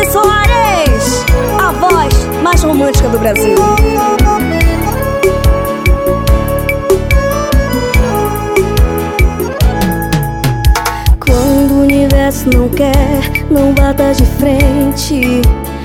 Rose Soares, a voz mais romântica do Brasil. Quando o universo não quer, não bata de frente.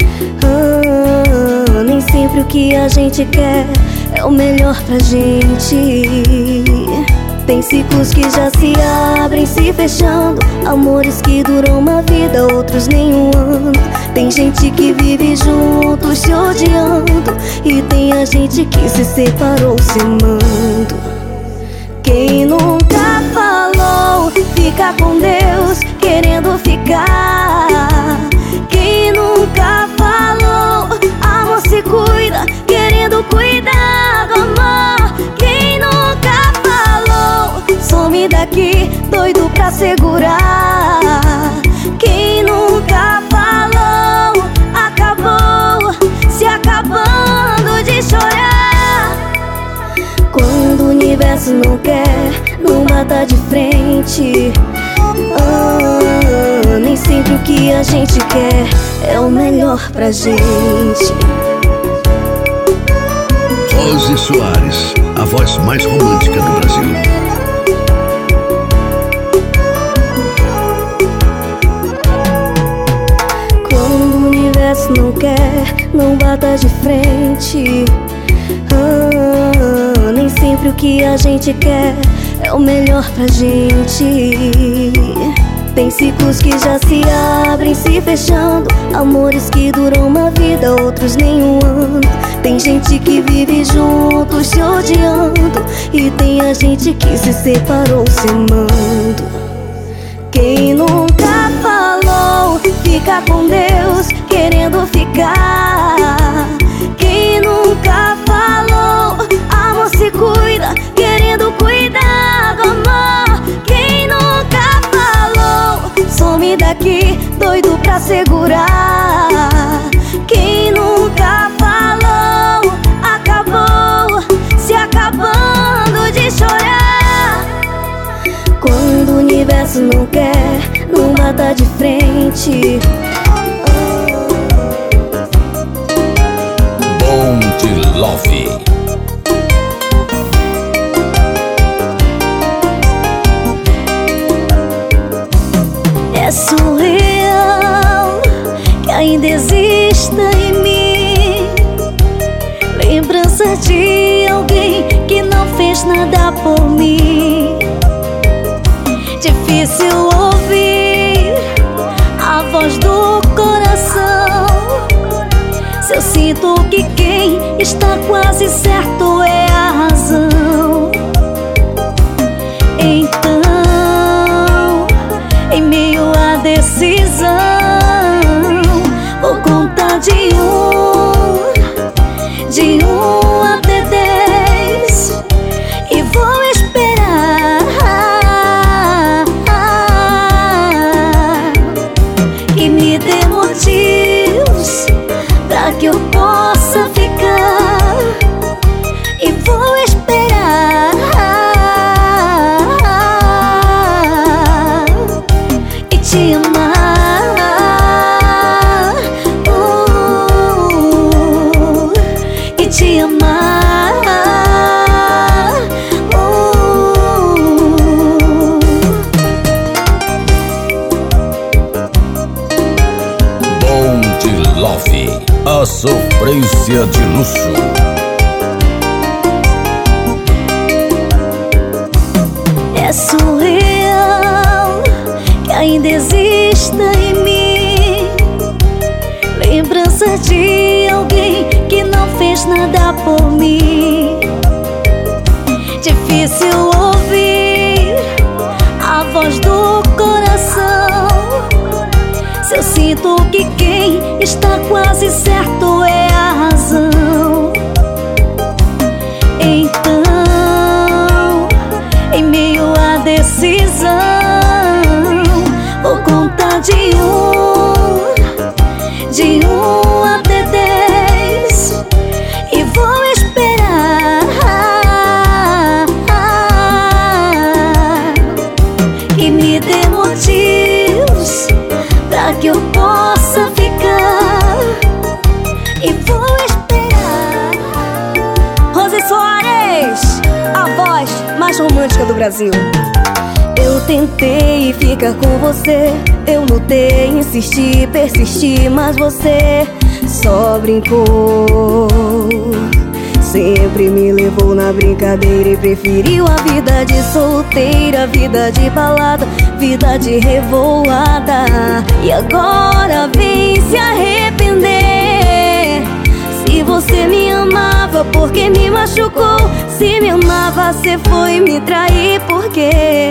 Nem sempre o que a gente quer é o melhor pra gente. Tem ciclos que já se abrem, se fechando, amores que duram uma vida, outros nem um ano. Tem gente que vive junto, se odiando, e tem a gente que se separou se amando. Quem nunca falou, fica com Deus, querendo ficar. Quem nunca falou, amor se cuida, querendo cuidar do amor. Quem nunca falou, some daqui, doido pra segurar. Quem nunca falou, acabou, se acabando de chorar. Quando o universo não quer, não bata de frente. Nem sempre o que a gente quer é o melhor pra gente. Rose Soares, a voz mais romântica do Brasil. Quando o universo não quer, não bata de frente. Nem sempre o que a gente quer é o melhor pra gente. Tem ciclos que já se abrem, se fechando, amores que duram uma vida, outros nem um ano. Tem gente que vive junto, se odiando, e tem a gente que se separou se amando. Quem nunca falou, fica com Deus, querendo ficar. Quem nunca falou, amor se cuida, querendo cuidar do amor. Quem nunca falou, some daqui, doido pra segurar. Quem nunca falou, acabou, se acabando de chorar. Quando o universo não quer, não bata de frente. Bom de Love. É surreal que ainda exista em mim lembrança de alguém que não fez nada por mim. Difícil ouvir a voz do coração, se eu sinto que quem está quase certo é a razão. Então, em meio à decisão, vou contar de um até 10 e vou esperar que me dê motivos pra que eu possa ficar. E vou esperar e te amar. E te amar. Bom de Love, a sofrência de luxo. É surreal que ainda exista em mim lembrança de alguém que não fez nada por mim. Difícil ouvir a voz do coração, se eu sinto que quem está quase certo é a razão. Então, em meio à decisão, vou contar de um até 10 e vou esperar que me dê motivos pra que eu possa ficar. Brasil. Eu tentei ficar com você, eu lutei, insisti, persisti, mas você só brincou. Sempre me levou na brincadeira e preferiu a vida de solteira, vida de balada, vida de revoada. E agora vem se arrepender. Se você me amava, por que me machucou? Se me amava, você foi me trair, por quê?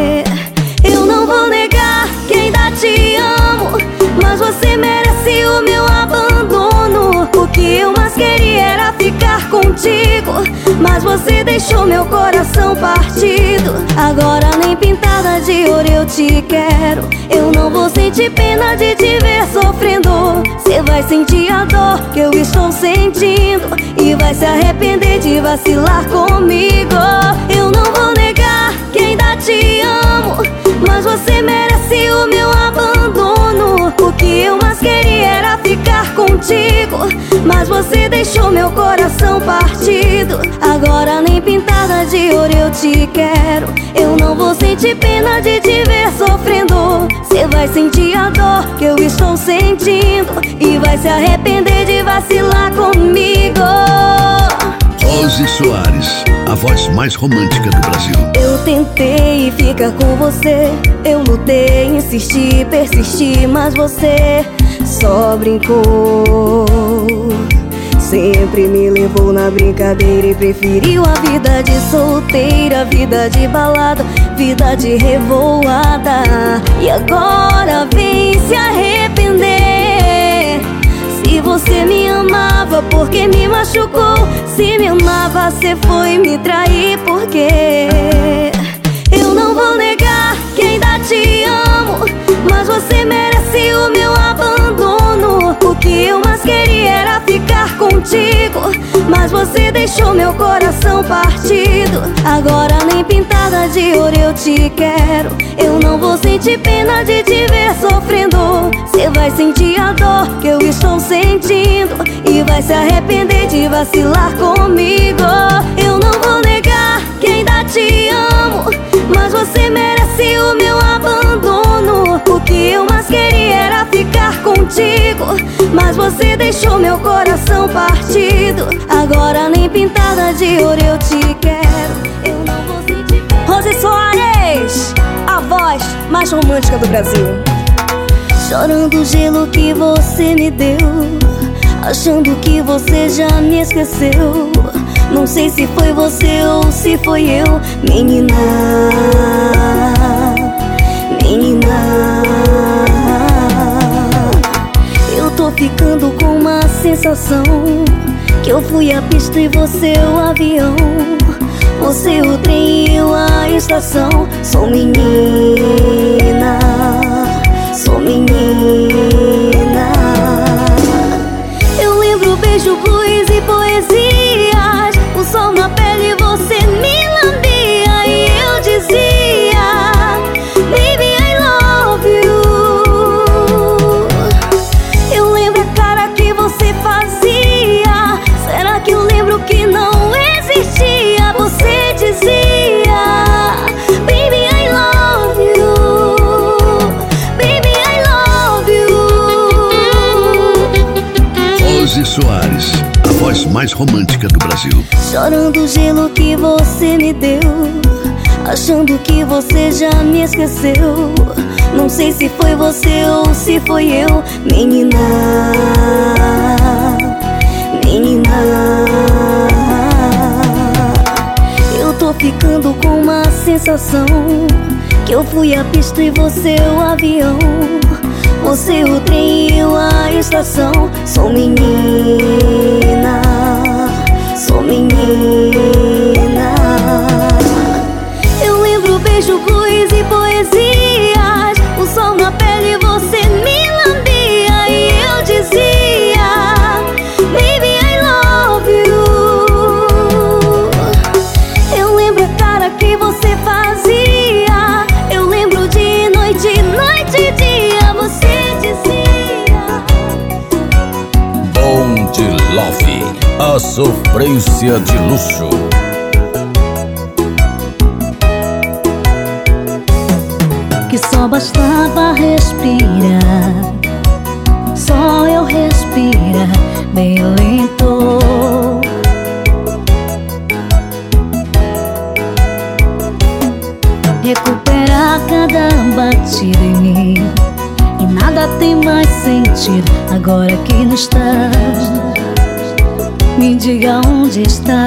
Eu não vou negar que ainda te amo, mas você merece o meu abandono. O que eu mais queria era ficar contigo, mas você deixou meu coração partido. Agora nem pintada de ouro eu te quero. Eu não vou sentir pena de te ver sofrendo. Você vai sentir a dor que eu estou sentindo e vai se arrepender de vacilar comigo. Eu não vou negar que ainda te amo, mas você merece o meu abandono. O que eu mais queria era ficar contigo, mas você deixou meu coração partido. Agora nem pintada de ouro eu te quero. Eu não vou sentir pena de te ver sofrendo. Você vai sentir a dor que eu estou sentindo e vai se arrepender de vacilar comigo. Ozzy Soares, a voz mais romântica do Brasil. Eu tentei ficar com você, eu lutei, insisti, persisti, mas você só brincou. Sempre me levou na brincadeira e preferiu a vida de solteira, vida de balada, vida de revoada. E agora vem se arrepender. Se você me amava, por que me machucou? Se me amava, você foi me trair, por quê? Eu não vou negar que ainda te amo, mas você merece o meu abandono. O que eu mais queria era ficar contigo, mas você deixou meu coração partido. Agora nem pintada de ouro eu te quero. Eu não vou sentir pena de te ver sofrendo. Você vai sentir a dor que eu estou sentindo e vai se arrepender de vacilar comigo. Eu não vou negar que ainda te amo, mas você merece o meu abandono. O que eu mais queria era ficar contigo, mas você deixou meu coração partido. Agora nem pintada de ouro eu te quero. Eu não vou sentir pena. Ozzy Soares, a voz mais romântica do Brasil. Chorando o gelo que você me deu, achando que você já me esqueceu. Não sei se foi você ou se foi eu, menina, menina. Eu tô ficando com uma sensação que eu fui a pista e você o avião, você o trem e eu a estação. Sou menina, sou menina. Eu lembro beijo, blues e poesias, o sol na pele você me lambia e eu dizia, baby I love you. Eu lembro a cara que você fazia, será que eu lembro que não existia? Você dizia, baby I love you, baby I love you. Ozzy Soares, a voz mais romântica do Brasil. Chorando o gelo que você me deu, achando que você já me esqueceu. Não sei se foi você ou se foi eu, menina, menina. Eu tô ficando com uma sensação que eu fui a pista e você o avião, você o trem e eu a estação. Sou menina, sou menina. Eu lembro beijo, blues e poesias, o sol na pele você me lambia e eu dizia, baby I love you. Eu lembro a cara que você fazia, eu lembro de noite, noite e dia, você dizia. Bond Love, a sofrência de luxo. que só bastava respirar, só eu respirar bem lento. Recuperar cada batida em mim, e nada tem mais sentido agora que não está. Me diga onde está,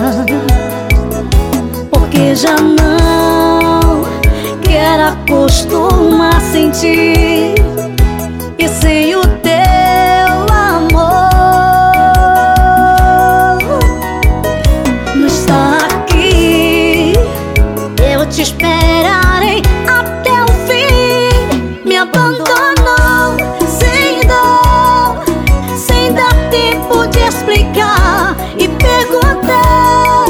porque já não quero acostumar a sentir, e sem o teu amor não está aqui. Eu te esperarei até o fim. Me abandonou sem dor, sem dar tempo de explicar e perguntar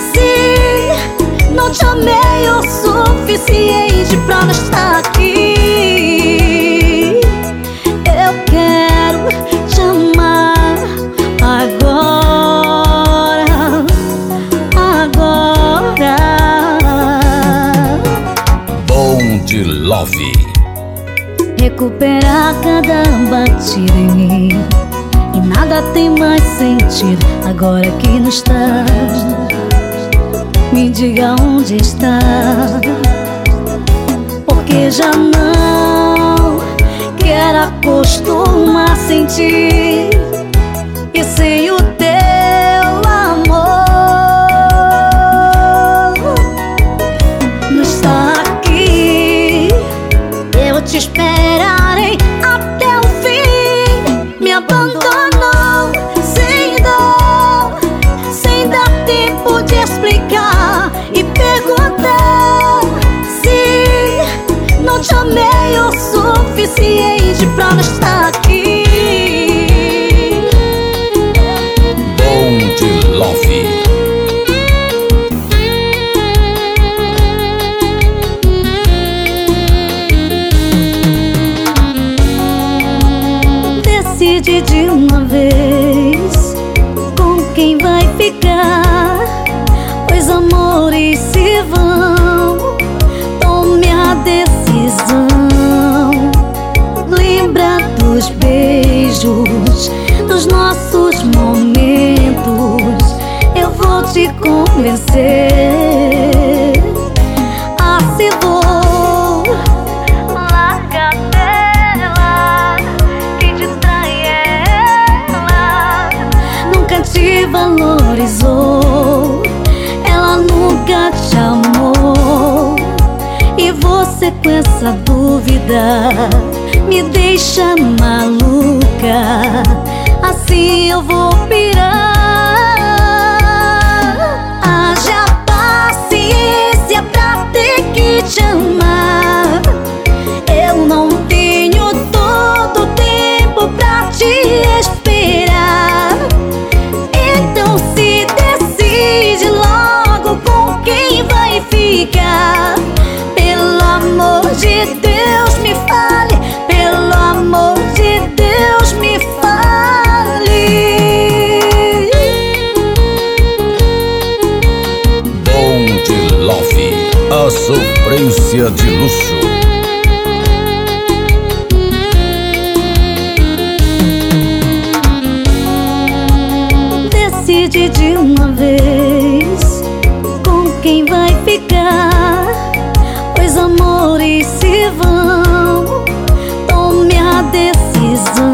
se não te amei o suficiente pra não estar aqui. Eu quero te amar agora, agora. Bonde Love. Recuperar cada batida em mim, e nada tem mais sentido agora que não está. Me diga onde está, porque já não quero acostumar a sentir, e sem o teu amor não está aqui. Eu te esperarei até o fim. Me abandonou sem dor, sem dar tempo de explicar e perguntar se não te amei o suficiente pra não estar aqui. Bonde Love. Decide de uma vez com quem vai ficar, pois amores se vão. Tome a decisão. Lembra dos beijos, dos nossos momentos. Eu vou te convencer. Ah, se vou, larga dela, quem te trai é ela. Nunca te valorizou, ela nunca te amou. E você com essa dúvida me deixa maluca. Assim eu vou pirar. Haja paciência pra ter que te amar. Eu não tenho todo o tempo pra te esperar. Então se decide logo com quem vai ficar. Pelo amor de Deus me fale, pelo amor de Deus me fale. Bonde Love, a sofrência de luxo. Decide de uma vez com quem vai ficar, pois amores se vão. Tome a decisão.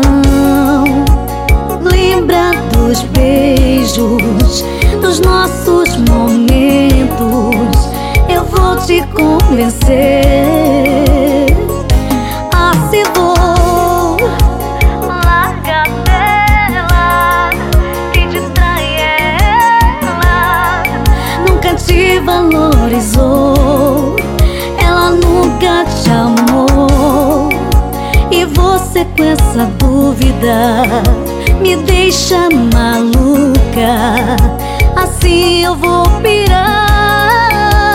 Lembra dos beijos, dos nossos momentos. Eu vou te convencer. Ah, se vou, larga dela, quem te trai é ela. Nunca te valorizou, ela nunca te amou. E você com essa dúvida me deixa maluca. Assim eu vou pirar.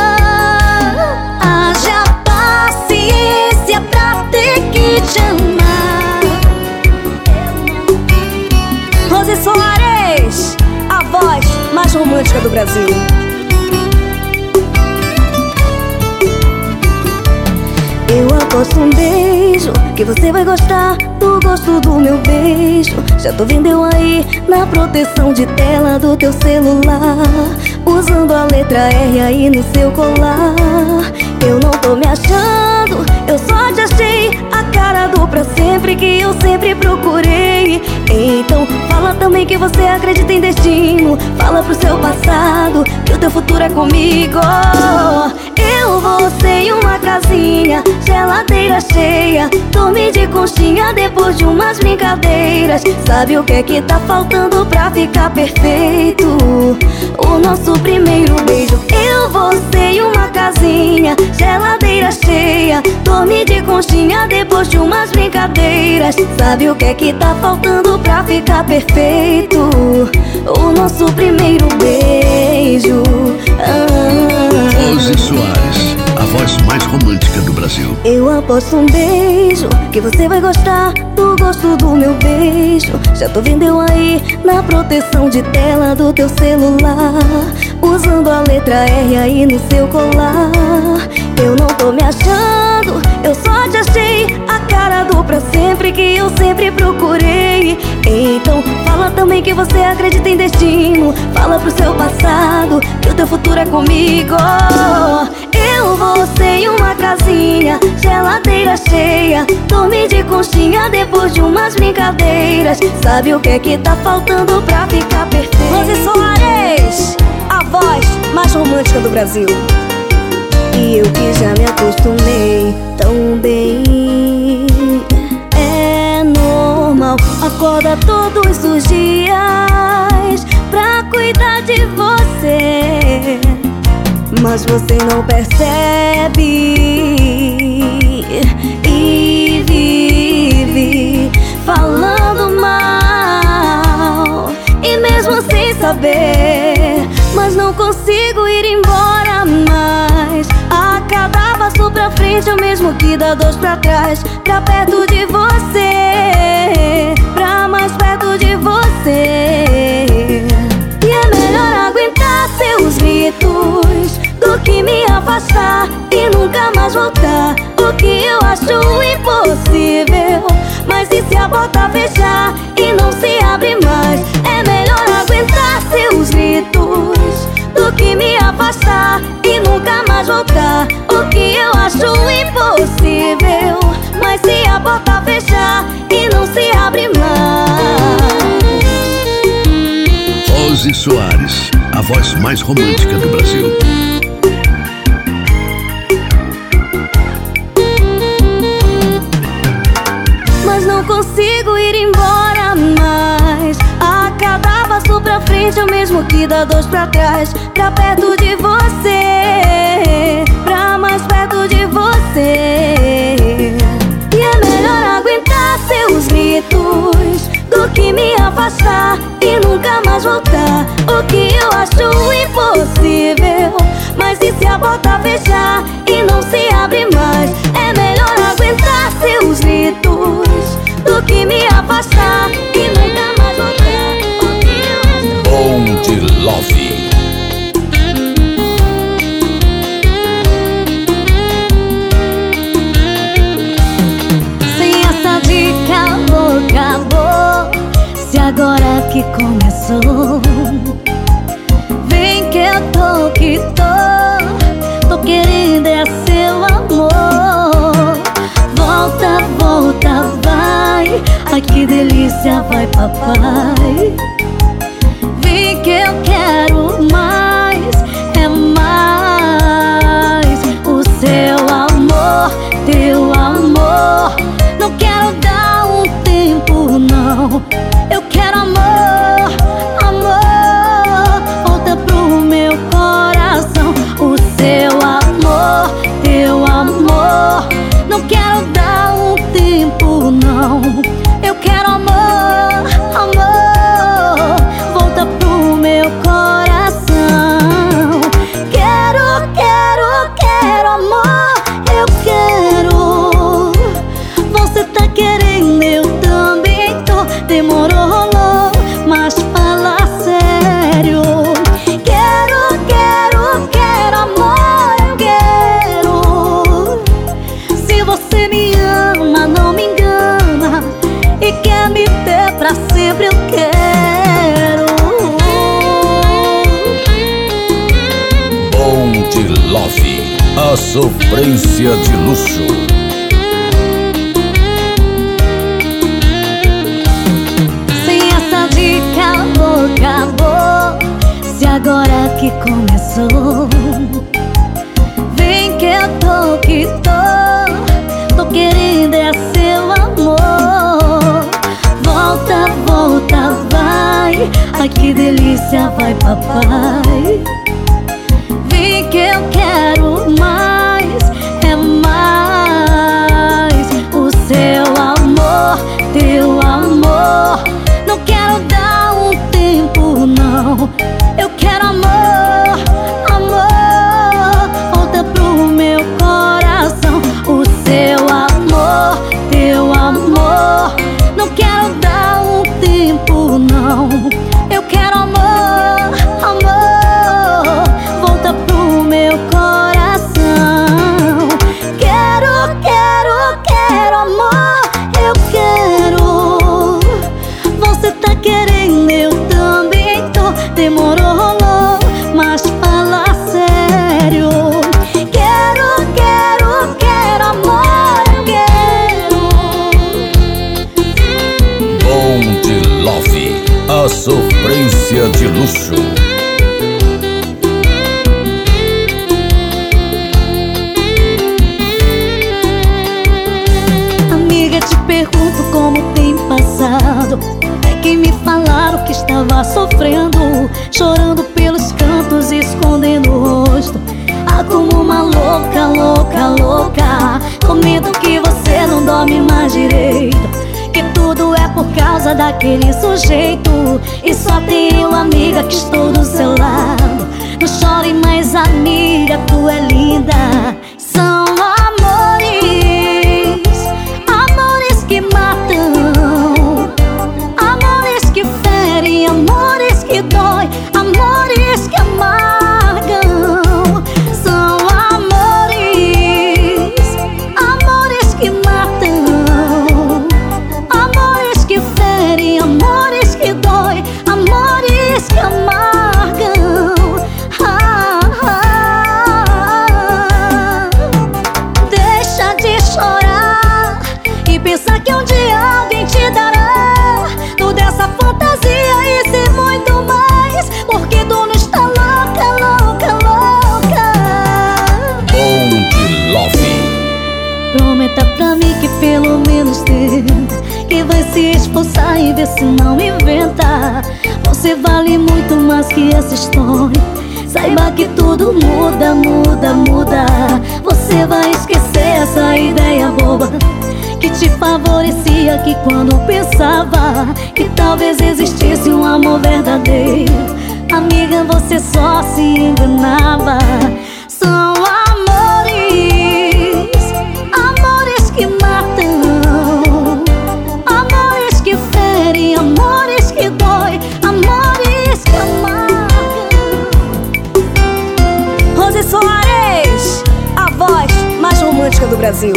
Haja paciência pra ter que te amar. Rose Soares, a voz mais romântica do Brasil. Eu aposto um beijo que você vai gostar do gosto do meu beijo. Já tô vendo eu aí na proteção de tela do teu celular, usando a letra R aí no seu colar. Eu não tô me achando, eu só te achei a cara do pra sempre que eu sempre procurei. Então fala também que você acredita em destino. Fala pro seu passado que o teu futuro é comigo. Eu, você e uma casinha, geladeira cheia, dormir de conchinha depois de umas brincadeiras. Sabe o que é que tá faltando pra ficar perfeito? O nosso primeiro beijo. Eu, você e uma casinha, geladeira cheia, dormir de conchinha depois de umas brincadeiras. Sabe o que é que tá faltando pra ficar perfeito? O nosso primeiro beijo. Ozzy Soares, a voz mais romântica do Brasil. Eu aposto um beijo que você vai gostar do gosto do meu beijo. Já tô vendo eu aí na proteção de tela do teu celular, usando a letra R aí no seu colar. Eu não tô me achando, eu só te achei a cara do pra sempre que eu sempre procurei. Então fala também que você acredita em destino. Fala pro seu passado que o teu futuro é comigo. Eu, você e uma casinha, geladeira cheia, dormir de conchinha depois de umas brincadeiras. Sabe o que é que tá faltando pra ficar perfeito? Ozzy Soares, a voz mais romântica do Brasil. E eu que já me acostumei tão bem. É normal, acorda todos os dias pra cuidar de você, mas você não percebe e vive falando mal. E mesmo sem saber, mas não consigo ir embora mais. A cada passo pra frente é o mesmo que dá dois pra trás. Pra perto de você, pra mais perto de você. E é melhor aguentar seus gritos do que me afastar e nunca mais voltar. O que eu acho impossível, mas e se a porta fechar e não se abre mais? É melhor aguentar seus gritos do que me afastar e nunca mais voltar. O que eu acho impossível, mas se a porta fechar e não se abre mais. Ozzy Soares, a voz mais romântica do Brasil. Mas não consigo ir embora mais. A cada passo pra frente é o mesmo que dá dois pra trás. Pra perto de você, pra mais perto de você. E é melhor aguentar seus gritos do que me afastar e nunca mais voltar. O que eu acho impossível, mas e se a porta fechar e não se abre mais? É melhor aguentar seus gritos do que me afastar e nunca mais voltar. O que eu acho Bom de Love. sem essa dica acabou. Se agora que começou, vem que eu tô que tô querendo é seu amor. Volta, volta, vai. Ai que delícia, vai papai. Vem que eu quero mais, é mais. O seu amor, teu amor. Não quero dar um tempo não. Eu quero amor, amor. Volta pro meu coração. O seu amor, teu amor. Não quero dar um tempo não. Eu quero amor, amor. Volta pro meu coração. Quero, quero, quero amor. Eu quero. Você tá querendo, eu também tô. Demorou, rolou, mas fala sério. Quero, quero, quero amor. Eu quero. Se você me me ama, não me engana e quer me ter pra sempre, eu quero. Bond Love, a sofrência de luxo. Acabou, se agora que começou. Vem que eu tô querendo é seu amor. Volta, volta, vai, ai que delícia, vai papai. Vem que eu quero mais, é mais. O seu amor, teu amor, não quero dar um tempo não. Eu quero amor, amor, volta pro meu coração. O seu amor, teu amor, não quero dar um tempo não. Eu quero amor, amor, volta pro meu coração. Quero, quero, quero amor, eu quero. Você tá querendo, eu também tô. Demorou, rolou, mas fala sério. Quero, quero, quero amor, eu quero. Bond Love, a sofrência de luxo. Amiga, te pergunto como tem passado. É que me falaram que estava sofrendo, chorando pelos cantos, escondendo o rosto. Ah, como uma louca, louca, louca. Com medo que você não dorme mais direito, que tudo é por causa daquele sujeito. E só tenho amiga que estou do seu lado. Não chore mais, amiga, tu é linda. São amores, amores que matam, amores que ferem, amores que dói, amores que amargam. São amores, amores que matam, amores que ferem, amores que dói, amores que amargam. Deixa de chorar e pensar que um dia alguém te dará tudo essa fantasia e ser muito mais, porque tu não está louca, louca, louca. Bond Love. Prometa pra mim que pelo menos tenta, que vai se esforçar e ver se não inventa. Você vale muito mais que essa história. Saiba que tudo muda, muda, muda. Você vai esquecer essa ideia boba que te favorecia, que quando pensava que talvez existisse um amor verdadeiro, amiga, você só se enganava. São amores, amores que matam, amores que ferem, amores que dói, amores que amargam. Rose Soares, a voz mais romântica do Brasil.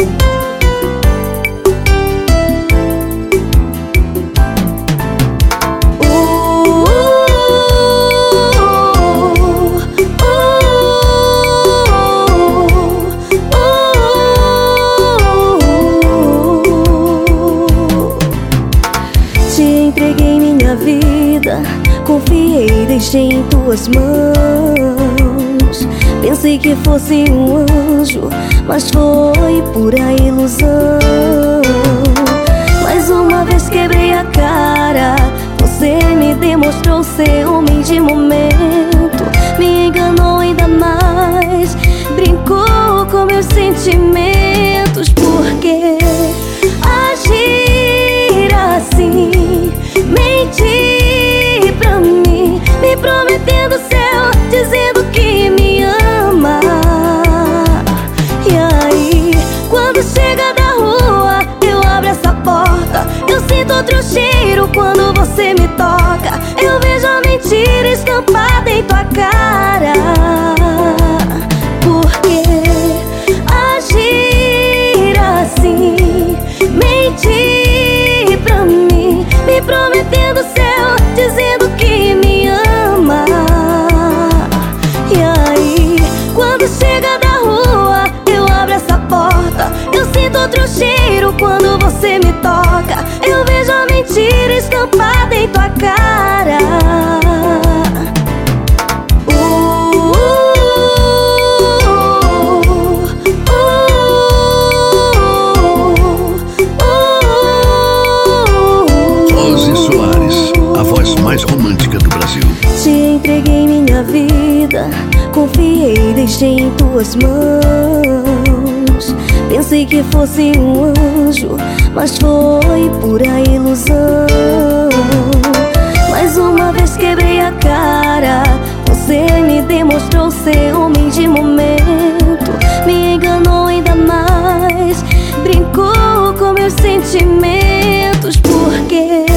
Te entreguei minha vida, confiei, deixei em tuas mãos. Pensei que fosse um anjo, mas foi pura ilusão. Mais uma vez quebrei a cara, você me demonstrou ser homem de momento. Me enganou ainda mais, brincou com meus sentimentos. Por que agir assim? Mentir pra mim, me prometendo céu, dizendo que me ama. E aí, quando chega da rua, eu abro essa porta, eu sinto outro cheiro quando você me toca. Eu vejo a mentira estampada em tua cara. Por que agir assim? prometendo céu, dizendo que me ama. E aí, quando chega da rua, eu abro essa porta, eu sinto outro cheiro quando você me toca. Eu vejo a mentira estampada em tua cara. Ozzy Soares, a voz mais romântica do Brasil. Te entreguei minha vida, confiei, deixei em tuas mãos. Pensei que fosse um anjo, mas foi pura ilusão. Mais uma vez quebrei a cara, você me demonstrou ser homem de momento. Me enganou ainda mais, brincou com meus sentimentos. Por que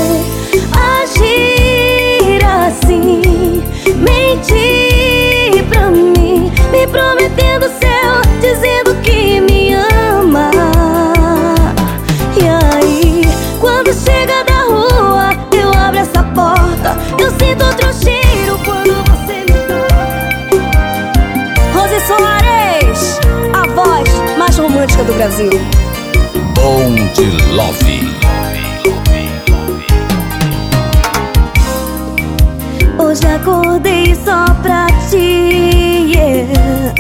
agir assim? Mentir pra mim, me prometendo céu, dizendo que me ama. E aí, quando chega da rua, eu abro essa porta, eu sinto outro cheiro quando você me toca. Ozzy Soares, a voz mais romântica do Brasil. Bom de Love. Hoje acordei só pra ti, yeah.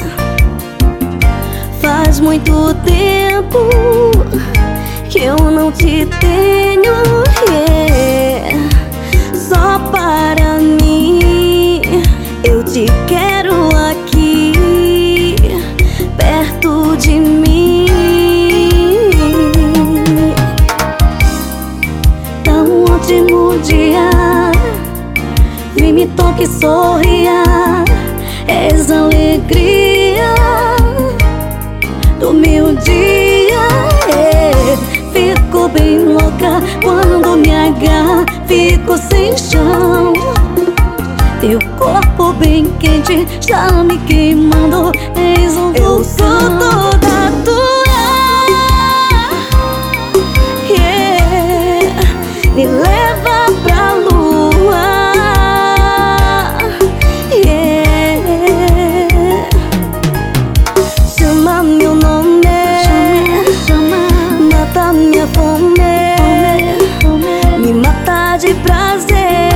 Faz muito tempo que eu não te tenho, yeah. Só para mim, eu te quero aqui, perto de mim. Tá um ótimo dia, vem, me toque e sorria. És a alegria do meu dia, é. Fico bem louca quando me agarra, fico sem chão. Teu corpo bem quente está me queimando, és um vulcão toda tua, yeah. Me leva pra lua, yeah. Chama meu nome, mata minha fome, me mata de prazer,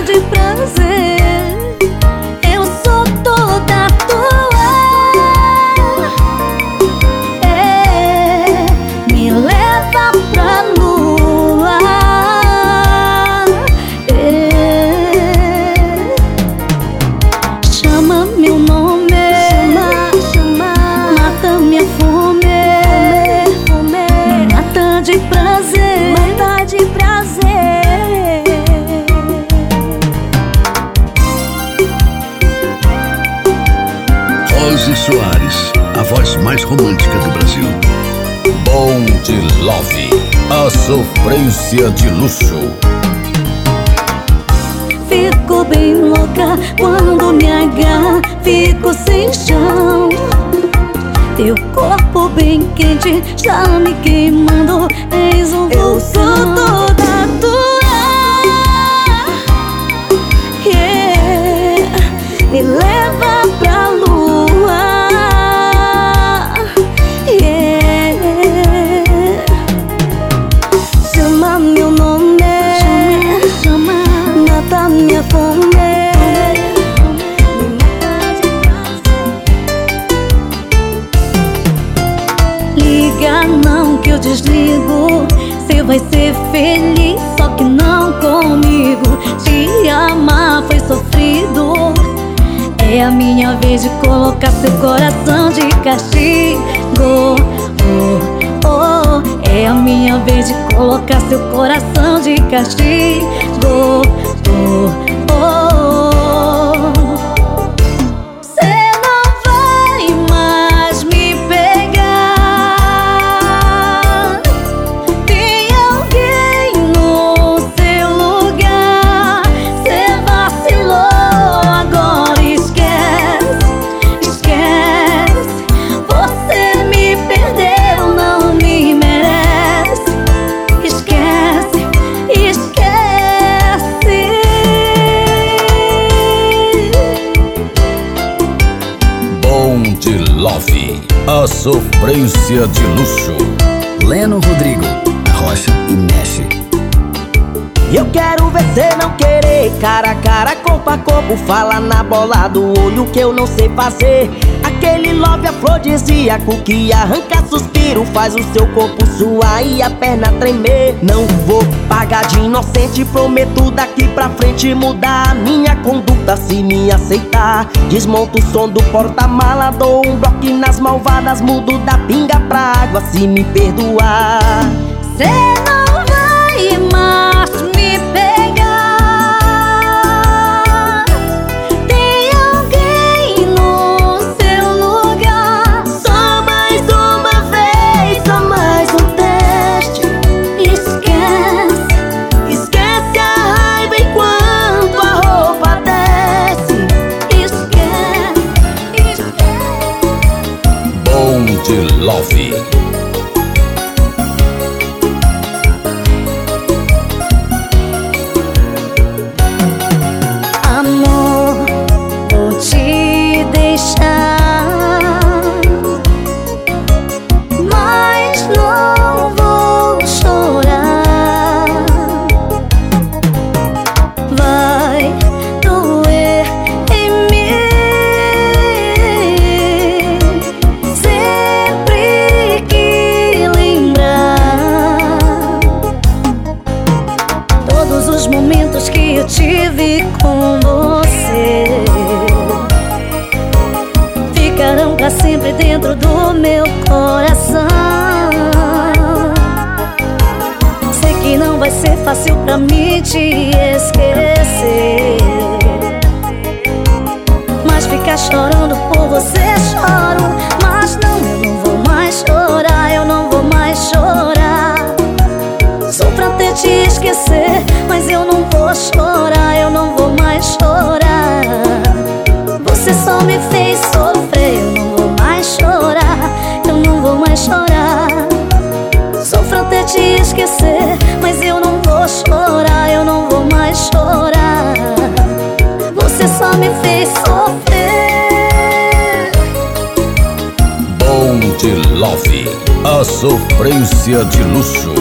eu sou toda tua, é. Me leva pra lua, é. Chama meu nome, mata minha fome, me mata de prazer, Ozzy Soares, a voz mais romântica do Brasil. Bom de Love. A sofrência de luxo. Fico bem louca quando me agarra, fico sem chão. Teu corpo bem quente está me queimando, és um vulcão toda tua, yeah. Me leva pra lua, yeah. Chama meu nome, mata minha fome, liga não que eu desligo, cê vai ser feliz, só que não comigo. Te amar foi sofrido, é a minha vez de colocar seu coração de castigo, oh, oh. É a minha vez de colocar seu coração de castigo, oh, oh. Cê não vai mais me pegar, tem alguém no seu lugar. Cê vacilou, agora esquece, esquece. Você me perdeu, não me merece. Esquece, esquece. A sofrência de luxo. Leno Rodrigo, Rocha e Mexe. Eu quero ver cê não querer, cara a cara, corpo a corpo, fala na bola do olho que eu não sei fazer. Aquele love afrodisíaco que arranca suspiro, faz o seu corpo suar e a perna tremer. Não vou pagar de inocente, prometo daqui pra frente mudar a minha conduta se me aceitar. Desmonto o som do porta-mala, dou um bloco nas malvadas, mudo da pinga pra água se me perdoar. Cê não vai mais me pegar. Tem alguém no seu lugar. Só mais uma vez, só mais um teste. Esquece a raiva enquanto a roupa desce. Esquece. Bom de Love. Amor, vou te deixar, mas não vou chorar. Vai doer em mim sempre que lembrar todos os momentos que eu tive com você. Ficarão pra sempre dentro do meu coração. Sei que não vai ser fácil pra mim te esquecer, mas ficar chorando por você choro. Mas não, eu não vou mais chorar, eu não vou mais chorar. Sofro até te esquecer, mas eu não vou chorar, eu não vou mais chorar. Você só me fez sofrer, eu não vou mais chorar, eu não vou mais chorar. Sofro até te esquecer, mas eu não vou chorar, eu não vou mais chorar. Você só me fez sofrer. Bom de Love. A sofrência de luxo.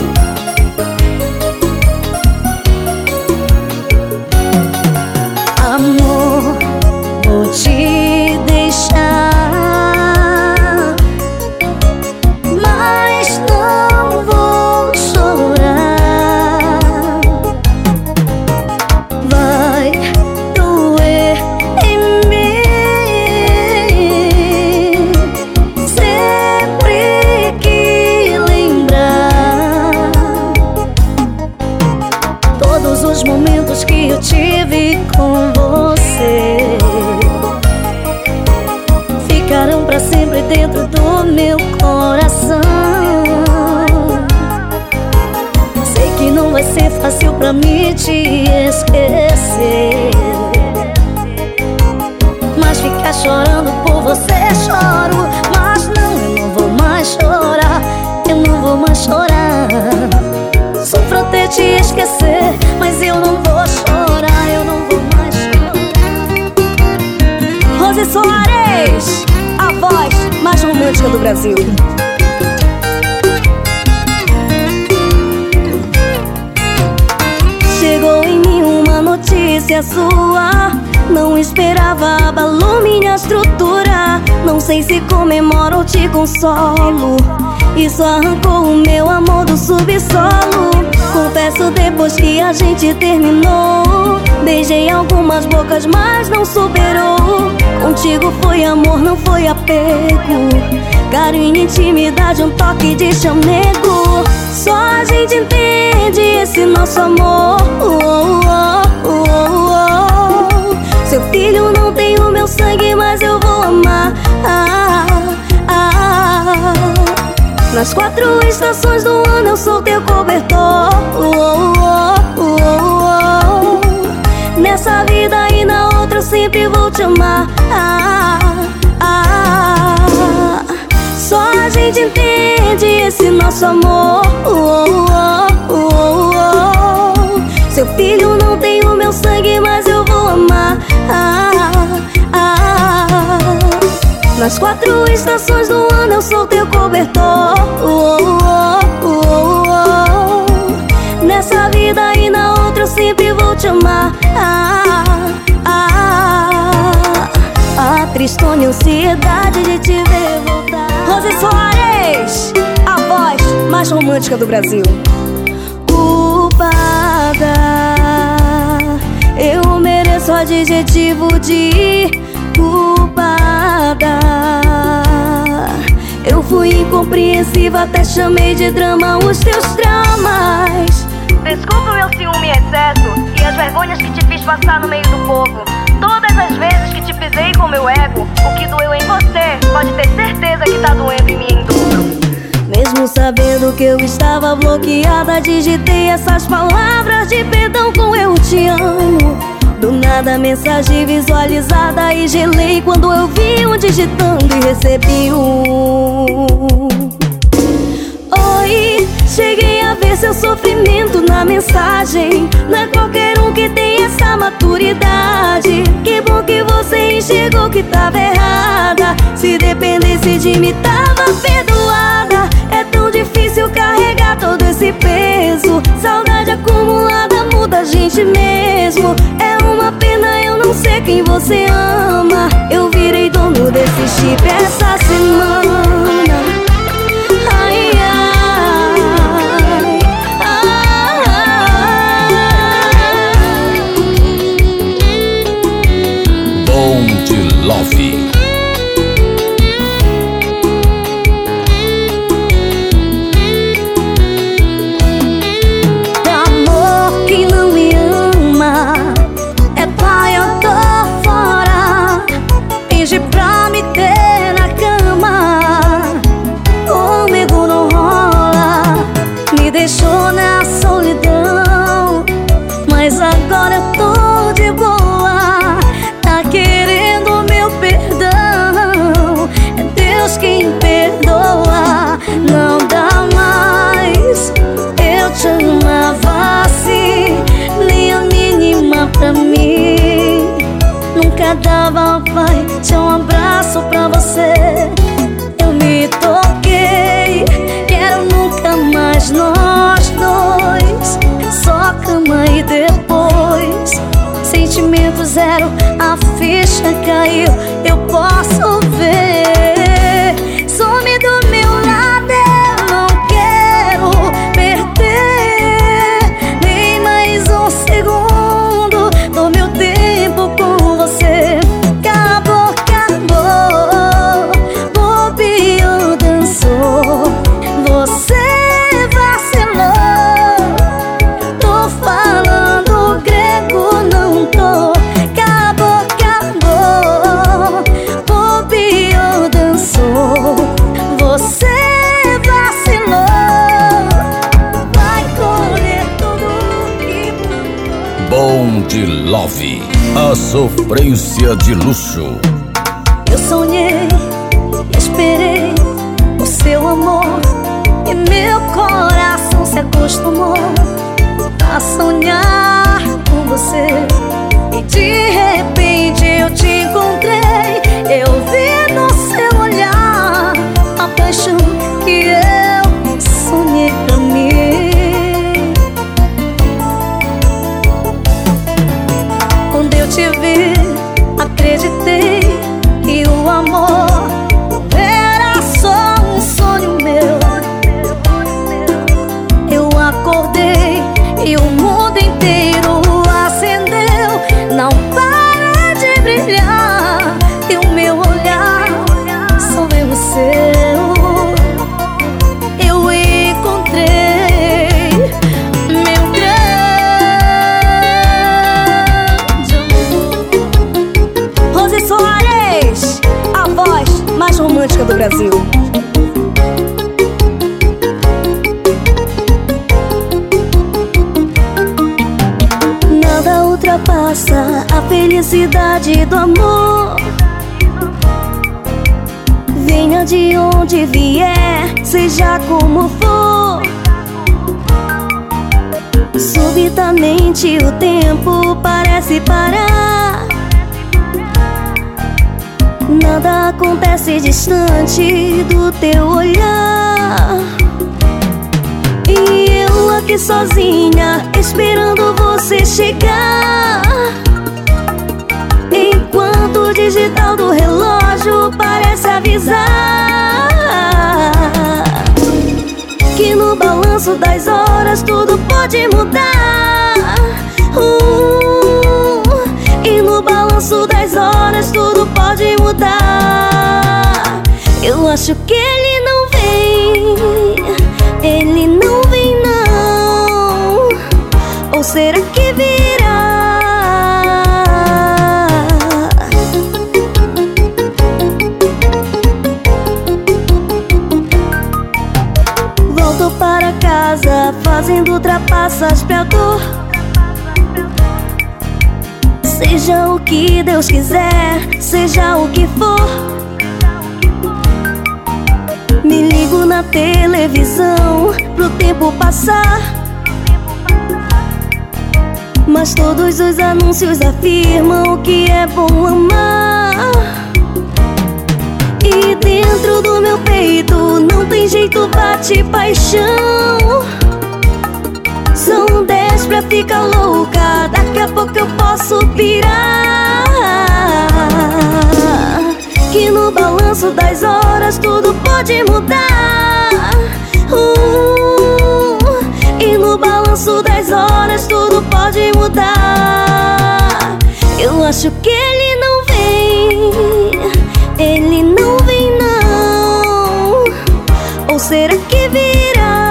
Amor, vou te deixar, mas não vou chorar. Vai doer em mim sempre que lembrar todos os momentos que eu tive com você. Ficarão pra sempre dentro do meu coração. Sei que não vai ser fácil pra mim te esquecer, mas ficar chorando por você choro. Mas não, eu não vou mais chorar, eu não vou mais chorar. Sofro até te esquecer, mas eu não vou chorar, eu não vou mais chorar. Rose Soares, a voz mais romântica do Brasil. Chegou em mim uma notícia sua, não esperava, abalou minha estrutura. Não sei se comemoro ou te consolo, isso arrancou o meu amor do subsolo. Confesso, depois que a gente terminou, beijei algumas bocas, mas não superou. Contigo foi amor, não foi apego, carinho, intimidade, um toque de chamego. Só a gente entende esse nosso amor. Seu filho não tem o meu sangue, mas eu vou amar. Nas 4 estações do ano eu sou teu cobertor. Nessa vida e na outra eu sempre vou te amar. Só a gente entende esse nosso amor. Seu filho não tem o meu sangue, mas eu vou amar. Nas 4 estações do ano eu sou apertou. Nessa vida e na outra eu sempre vou te amar. A tristonha ansiedade de te ver voltar. Rose Soares, a voz mais romântica do Brasil. Culpada, eu mereço o adjetivo de culpada. Eu fui incompreensiva, até chamei de drama os teus traumas. Desculpa o meu ciúme em excesso e as vergonhas que te fiz passar no meio do povo. Todas as vezes que te pisei com meu ego, o que doeu em você, pode ter certeza que tá doendo em mim em dobro. Mesmo sabendo que eu estava bloqueada, digitei essas palavras de perdão com eu te amo. Do nada mensagem visualizada e gelei quando eu vi um digitando e recebi Oi, cheguei a ver seu sofrimento na mensagem. Não é qualquer um que tem essa maturidade. Que bom que você enxergou que tava errada. Se dependesse de mim tava perdoada. É tão difícil carregar todo esse peso. Saudade acumulada muda a gente mesmo. É uma pena eu não sei quem você ama. Eu virei dono desse chip essa semana. Ai, ai, ai. Bom de Love. Amor que não me ama é pai, eu tô fora. Finge pra me ter na cama, comigo não rola. Me deixou na solidão, mas agora eu tô de boa. Tá querendo meu perdão, é Deus quem perdoa. Não dá mais, eu te amava assim, nem a mínima pra mim. Nunca dava, vai, tinha um abraço pra você. Eu me toquei, quero nunca mais nós dois. Só cama e depois sentimento zero, a ficha caiu, eu posso ver. Some do meu lado, eu não quero perder nem mais um segundo do meu tempo com você. Acabou, acabou, bobeou, dançou. Você vacilou, tô falando grego, não tô. Acabou, acabou, bobeou, dançou. Você vacilou, vai colher tudo que plantou. Bom de Love. A sofrência de luxo. Eu sonhei, esperei o seu amor e meu coração se acostumou a sonhar com você. E de repente eu te encontrei. Eu vi no seu olhar a paixão que eu sonhei pra mim. Quando eu te vi, acreditei que o amor era só um sonho meu. Eu acordei e o mundo inteiro acendeu. Não para de brilhar e o meu olhar só vê o seu. Eu encontrei meu grande amor. Rose Soares, a voz mais romântica do Brasil. Nada ultrapassa a felicidade do amor. Venha de onde vier, seja como for. Subitamente o tempo parece parar. Nada acontece distante do teu olhar. E eu aqui sozinha, esperando você chegar. Enquanto o digital do relógio parece avisar que no balanço das horas tudo pode mudar. E no balanço das horas tudo pode mudar. Eu acho que ele não vem, ele não vem não. Ou será que virá? Volto para casa fazendo trapaças pra dor. Seja o que Deus quiser, seja o que for. Me ligo na televisão pro tempo passar, mas todos os anúncios afirmam que é bom amar. E dentro do meu peito não tem jeito, bate paixão. São 10 pra ficar louca, daqui a pouco eu posso pirar. Que no balanço das horas tudo pode mudar. E no balanço das horas tudo pode mudar. Eu acho que ele não vem, ele não vem não. Ou será que virá?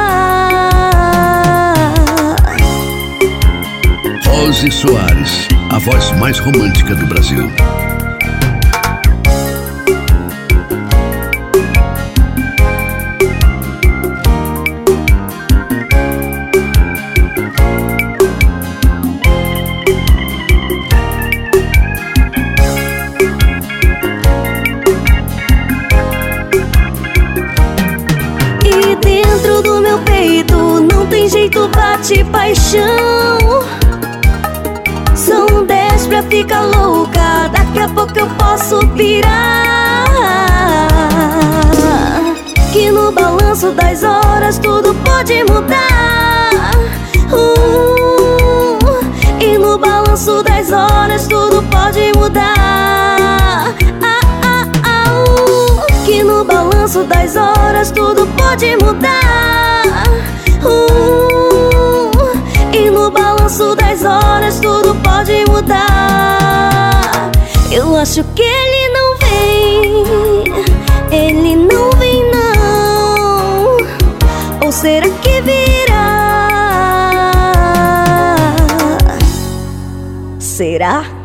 Ozzy Soares, a voz mais romântica do Brasil. E dentro do meu peito não tem jeito, bate paixão. São 10 pra ficar louca, daqui a pouco eu posso pirar. Que no balanço das horas tudo pode mudar. E no balanço das horas tudo pode mudar. Que no balanço das horas tudo pode mudar. E no balanço das horas tudo pode mudar. Eu acho que ele não vem, ele não vem não. Ou será que virá? Será?